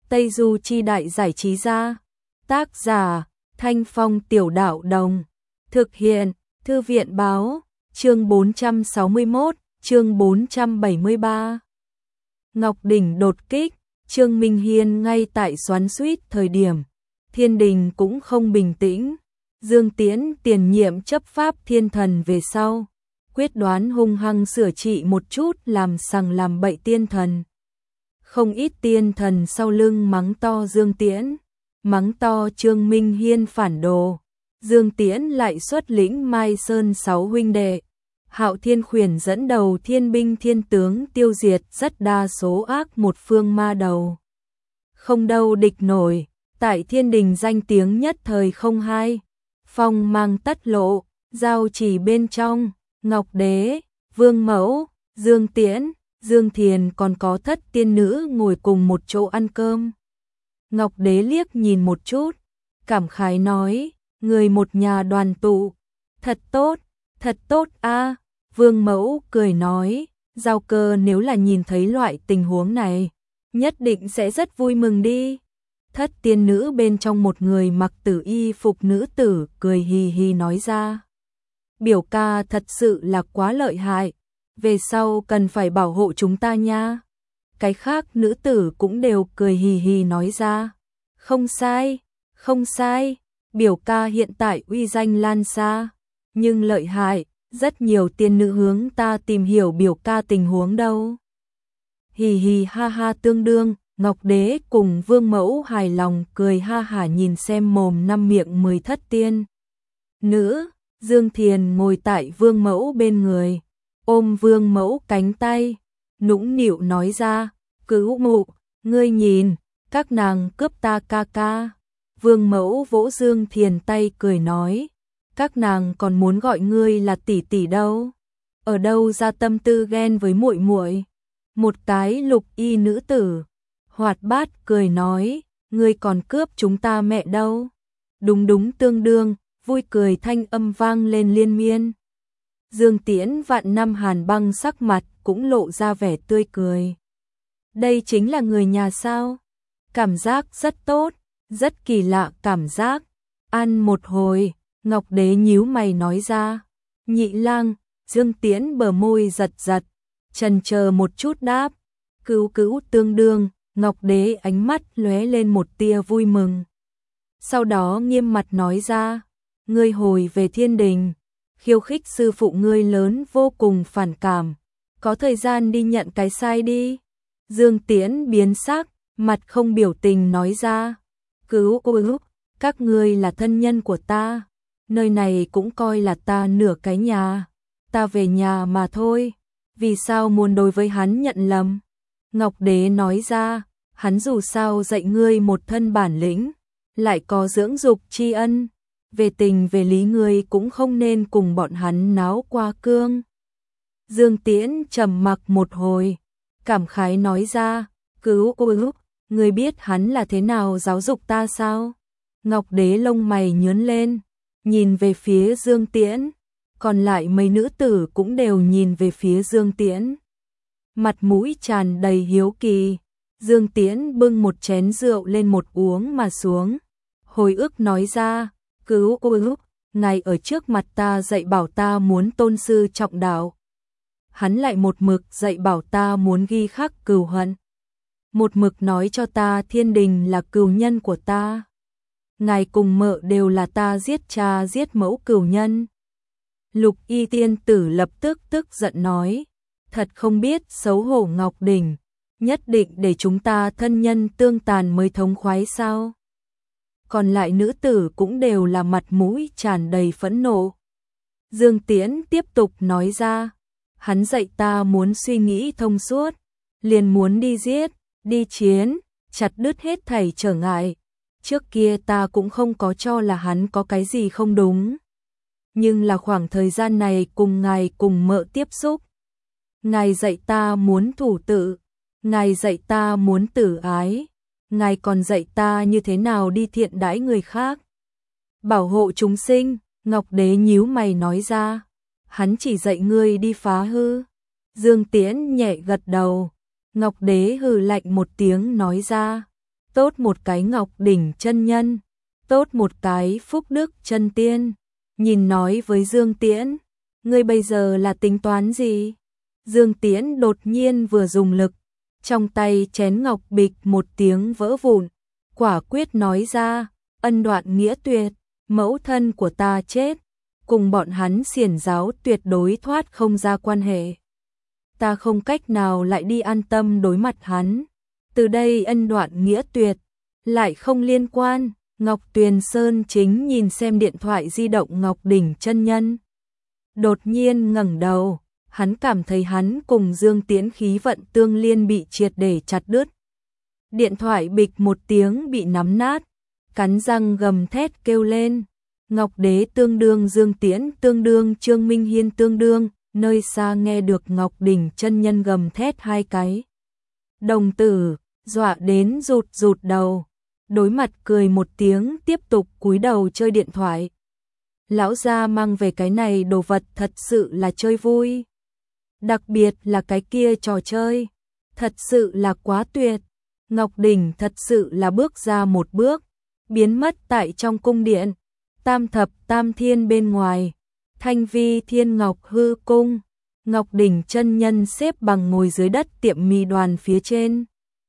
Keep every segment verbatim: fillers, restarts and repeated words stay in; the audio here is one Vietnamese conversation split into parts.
Tây Du Chi Đại Giải Trí Gia. Tác giả Thanh Phong Tiểu Đạo Đồng. Thực hiện Thư viện Báo. Chương bốn trăm sáu mươi mốt, chương bốn trăm bảy mươi ba. Ngọc Đỉnh đột kích. Trương Minh Hiên ngay tại xoắn xuýt thời điểm Thiên Đình cũng không bình tĩnh. Dương Tiễn tiền nhiệm chấp pháp thiên thần về sau, quyết đoán hung hăng sửa trị một chút làm sằng làm bậy tiên thần. Không ít tiên thần sau lưng mắng to Dương Tiễn, mắng to Trương Minh Hiên phản đồ. Dương Tiễn lại xuất lĩnh Mai Sơn sáu huynh đệ, Hạo Thiên Khuyển dẫn đầu thiên binh thiên tướng tiêu diệt rất đa số ác một phương ma đầu. Không đâu địch nổi, tại Thiên Đình danh tiếng nhất thời không hai. Phong mang tất lộ, giao chỉ bên trong, Ngọc Đế, Vương Mẫu, Dương Tiễn, Dương Thiền còn có thất tiên nữ ngồi cùng một chỗ ăn cơm. Ngọc Đế liếc nhìn một chút, cảm khái nói, người một nhà đoàn tụ, thật tốt, thật tốt a. Vương Mẫu cười nói, Giao Cơ nếu là nhìn thấy loại tình huống này, nhất định sẽ rất vui mừng đi. Thất tiên nữ bên trong một người mặc tử y phục nữ tử cười hì hì nói ra, biểu ca thật sự là quá lợi hại, về sau cần phải bảo hộ chúng ta nha. Cái khác nữ tử cũng đều cười hì hì nói ra, không sai, không sai, biểu ca hiện tại uy danh lan xa, nhưng lợi hại, rất nhiều tiên nữ hướng ta tìm hiểu biểu ca tình huống đâu. Hì hì ha ha tương đương. Ngọc Đế cùng Vương Mẫu hài lòng cười ha hả nhìn xem mồm năm miệng mười thất tiên nữ. Dương Thiền ngồi tại Vương Mẫu bên người, ôm Vương Mẫu cánh tay, nũng nịu nói ra, cứu mụ, ngươi nhìn, các nàng cướp ta ca ca. Vương Mẫu vỗ Dương Thiền tay cười nói, các nàng còn muốn gọi ngươi là tỷ tỷ đâu, ở đâu ra tâm tư ghen với muội muội. Một cái lục y nữ tử hoạt bát cười nói, ngươi còn cướp chúng ta mẹ đâu. Đúng đúng tương đương, vui cười thanh âm vang lên liên miên. Dương Tiễn vạn năm hàn băng sắc mặt cũng lộ ra vẻ tươi cười. Đây chính là người nhà sao? Cảm giác rất tốt, rất kỳ lạ cảm giác. Ăn một hồi, Ngọc Đế nhíu mày nói ra. Nhị lang, Dương Tiễn bờ môi giật giật, chần chờ một chút đáp, cứu cứu tương đương. Ngọc Đế ánh mắt lóe lên một tia vui mừng. Sau đó nghiêm mặt nói ra, ngươi hồi về Thiên Đình, khiêu khích sư phụ ngươi lớn vô cùng phản cảm, có thời gian đi nhận cái sai đi. Dương Tiễn biến sắc, mặt không biểu tình nói ra, cứu cứu, các ngươi là thân nhân của ta, nơi này cũng coi là ta nửa cái nhà, ta về nhà mà thôi, vì sao muốn đối với hắn nhận lầm? Ngọc Đế nói ra, hắn dù sao dạy ngươi một thân bản lĩnh, lại có dưỡng dục tri ân, về tình về lý ngươi cũng không nên cùng bọn hắn náo qua cương. Dương Tiễn trầm mặc một hồi, cảm khái nói ra, cứu cứu, ngươi biết hắn là thế nào giáo dục ta sao? Ngọc Đế lông mày nhướng lên, nhìn về phía Dương Tiễn, còn lại mấy nữ tử cũng đều nhìn về phía Dương Tiễn. Mặt mũi tràn đầy hiếu kỳ, Dương Tiễn bưng một chén rượu lên một uống mà xuống, hồi ức nói ra, cứu cứu, ngài ở trước mặt ta dạy bảo ta muốn tôn sư trọng đạo. Hắn lại một mực dạy bảo ta muốn ghi khắc cừu hận. Một mực nói cho ta Thiên Đình là cừu nhân của ta. Ngài cùng mợ đều là ta giết cha giết mẫu cừu nhân. Lục y tiên tử lập tức tức giận nói, thật không biết xấu hổ Ngọc Đỉnh, nhất định để chúng ta thân nhân tương tàn mới thống khoái sao? Còn lại nữ tử cũng đều là mặt mũi tràn đầy phẫn nộ. Dương Tiễn tiếp tục nói ra, hắn dạy ta muốn suy nghĩ thông suốt, liền muốn đi giết, đi chiến, chặt đứt hết thảy trở ngại. Trước kia ta cũng không có cho là hắn có cái gì không đúng. Nhưng là khoảng thời gian này cùng ngài cùng mợ tiếp xúc, ngài dạy ta muốn thủ tự, ngài dạy ta muốn tử ái, ngài còn dạy ta như thế nào đi thiện đãi người khác, bảo hộ chúng sinh. Ngọc Đế nhíu mày nói ra, hắn chỉ dạy ngươi đi phá hư. Dương Tiễn nhẹ gật đầu. Ngọc Đế hừ lạnh một tiếng nói ra, tốt một cái Ngọc Đỉnh chân nhân, tốt một cái Phúc Đức chân tiên. Nhìn nói với Dương Tiễn, ngươi bây giờ là tính toán gì? Dương Tiễn đột nhiên vừa dùng lực, trong tay chén ngọc bịch một tiếng vỡ vụn, quả quyết nói ra, ân đoạn nghĩa tuyệt, mẫu thân của ta chết, cùng bọn hắn xiển giáo tuyệt đối thoát không ra quan hệ. Ta không cách nào lại đi an tâm đối mặt hắn, từ đây ân đoạn nghĩa tuyệt, lại không liên quan. Ngọc Tuyền Sơn chính nhìn xem điện thoại di động Ngọc Đỉnh chân nhân. Đột nhiên ngẩng đầu, hắn cảm thấy hắn cùng Dương Tiễn khí vận tương liên bị triệt để chặt đứt. Điện thoại bịch một tiếng bị nắm nát, cắn răng gầm thét kêu lên. Ngọc Đế tương đương Dương Tiễn tương đương Trương Minh Hiên tương đương, nơi xa nghe được Ngọc Đỉnh chân nhân gầm thét hai cái. Đồng tử, dọa đến rụt rụt đầu. Đối mặt cười một tiếng tiếp tục cúi đầu chơi điện thoại. Lão gia mang về cái này đồ vật thật sự là chơi vui. Đặc biệt là cái kia trò chơi. Thật sự là quá tuyệt. Ngọc Đỉnh thật sự là bước ra một bước. Biến mất tại trong cung điện. Tam thập tam thiên bên ngoài. Thanh vi thiên ngọc hư cung. Ngọc Đỉnh chân nhân xếp bằng ngồi dưới đất tiệm mì đoàn phía trên.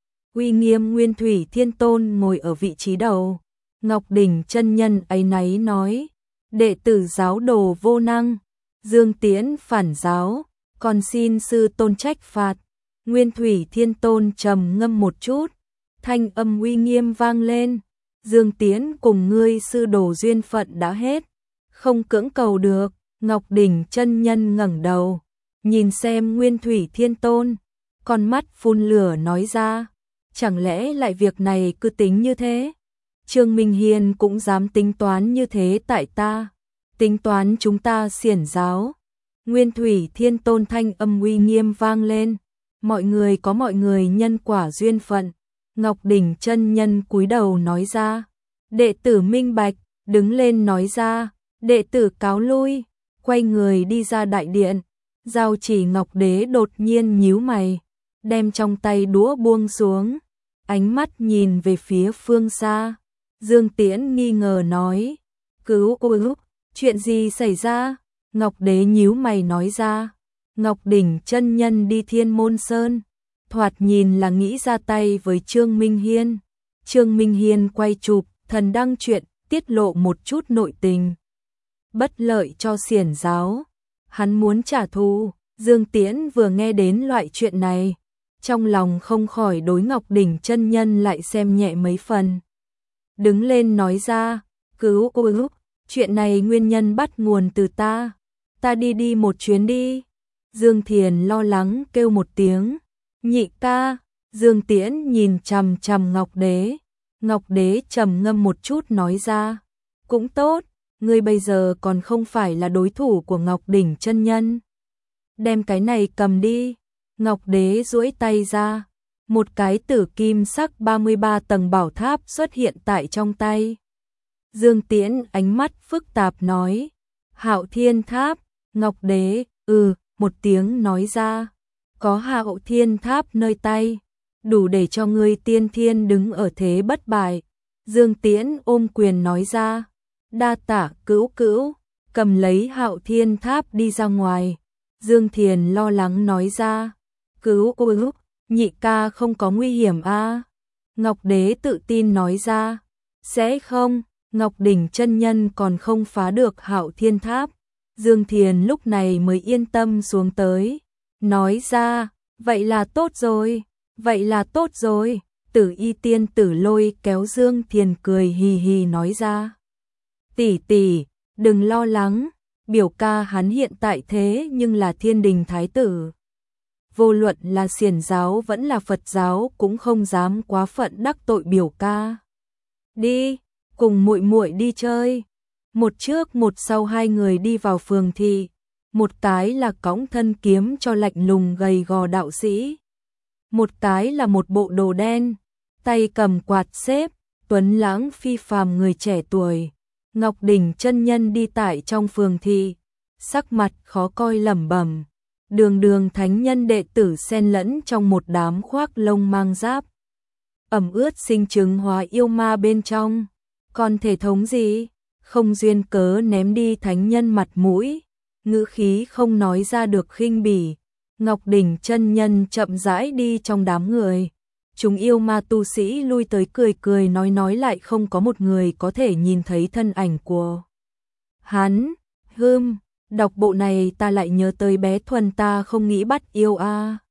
Uy nghiêm Nguyên Thủy Thiên Tôn ngồi ở vị trí đầu. Ngọc Đỉnh chân nhân áy náy nói, đệ tử giáo đồ vô năng, Dương Tiễn phản giáo, còn xin sư tôn trách phạt. Nguyên Thủy Thiên Tôn trầm ngâm một chút, thanh âm uy nghiêm vang lên, Dương Tiễn cùng ngươi sư đồ duyên phận đã hết, không cưỡng cầu được. Ngọc Đỉnh chân nhân ngẩng đầu, nhìn xem Nguyên Thủy Thiên Tôn, con mắt phun lửa nói ra, chẳng lẽ lại việc này cứ tính như thế? Trương Minh Hiên cũng dám tính toán như thế tại ta, tính toán chúng ta xiển giáo. Nguyên Thủy Thiên Tôn thanh âm uy nghiêm vang lên, mọi người có mọi người nhân quả duyên phận. Ngọc Đỉnh chân nhân cúi đầu nói ra, đệ tử minh bạch, đứng lên nói ra, đệ tử cáo lui, quay người đi ra đại điện. Giao Chỉ Ngọc Đế đột nhiên nhíu mày, đem trong tay đũa buông xuống, ánh mắt nhìn về phía phương xa. Dương Tiễn nghi ngờ nói, cứu ôi, chuyện gì xảy ra? Ngọc Đế nhíu mày nói ra, Ngọc Đỉnh chân nhân đi Thiên Môn Sơn, thoạt nhìn là nghĩ ra tay với Trương Minh Hiên. Trương Minh Hiên quay chụp thần đăng chuyện, tiết lộ một chút nội tình bất lợi cho xiển giáo, hắn muốn trả thù. Dương Tiễn vừa nghe đến loại chuyện này, trong lòng không khỏi đối Ngọc Đỉnh chân nhân lại xem nhẹ mấy phần. Đứng lên nói ra, cứu ôi, chuyện này nguyên nhân bắt nguồn từ ta, ta đi đi một chuyến đi. Dương Thiền lo lắng kêu một tiếng, nhị ca. Dương Tiễn nhìn chằm chằm Ngọc Đế, Ngọc Đế trầm ngâm một chút nói ra, cũng tốt, ngươi bây giờ còn không phải là đối thủ của Ngọc Đỉnh chân nhân. Đem cái này cầm đi. Ngọc Đế duỗi tay ra, một cái tử kim sắc ba mươi ba tầng bảo tháp xuất hiện tại trong tay. Dương Tiễn ánh mắt phức tạp nói, Hạo Thiên Tháp. Ngọc Đế, ừ, một tiếng nói ra, có Hạo Thiên Tháp nơi tay, đủ để cho ngươi tiên thiên đứng ở thế bất bại. Dương Tiễn ôm quyền nói ra, đa tạ cữu cữu, cầm lấy Hạo Thiên Tháp đi ra ngoài. Dương Thiền lo lắng nói ra, cứu ôi, nhị ca không có nguy hiểm a? À? Ngọc Đế tự tin nói ra, sẽ không. Ngọc Đỉnh chân nhân còn không phá được Hạo Thiên Tháp. Dương Thiền lúc này mới yên tâm xuống tới, nói ra, vậy là tốt rồi, vậy là tốt rồi. Tử Y tiên tử Lôi kéo Dương Thiền cười hì hì nói ra, tỷ tỷ, đừng lo lắng, biểu ca hắn hiện tại thế nhưng là thiên đình thái tử. Vô luận là xiển giáo vẫn là Phật giáo cũng không dám quá phận đắc tội biểu ca. Đi, cùng muội muội đi chơi. Một trước một sau hai người đi vào phường thị, một cái là cõng thân kiếm cho lạnh lùng gầy gò đạo sĩ, một cái là một bộ đồ đen, tay cầm quạt xếp, tuấn lãng phi phàm người trẻ tuổi. Ngọc Đỉnh chân nhân đi tại trong phường thị, sắc mặt khó coi lẩm bẩm, đường đường thánh nhân đệ tử xen lẫn trong một đám khoác lông mang giáp. ẩm ướt sinh chứng hóa yêu ma bên trong. Còn thể thống gì? Không duyên cớ ném đi thánh nhân mặt mũi, ngữ khí không nói ra được khinh bỉ. Ngọc Đỉnh chân nhân chậm rãi đi trong đám người. Chúng yêu ma tu sĩ lui tới cười cười nói nói lại không có một người có thể nhìn thấy thân ảnh của hắn. Hưm, đọc bộ này ta lại nhớ tới bé Thuần ta không nghĩ bắt yêu a.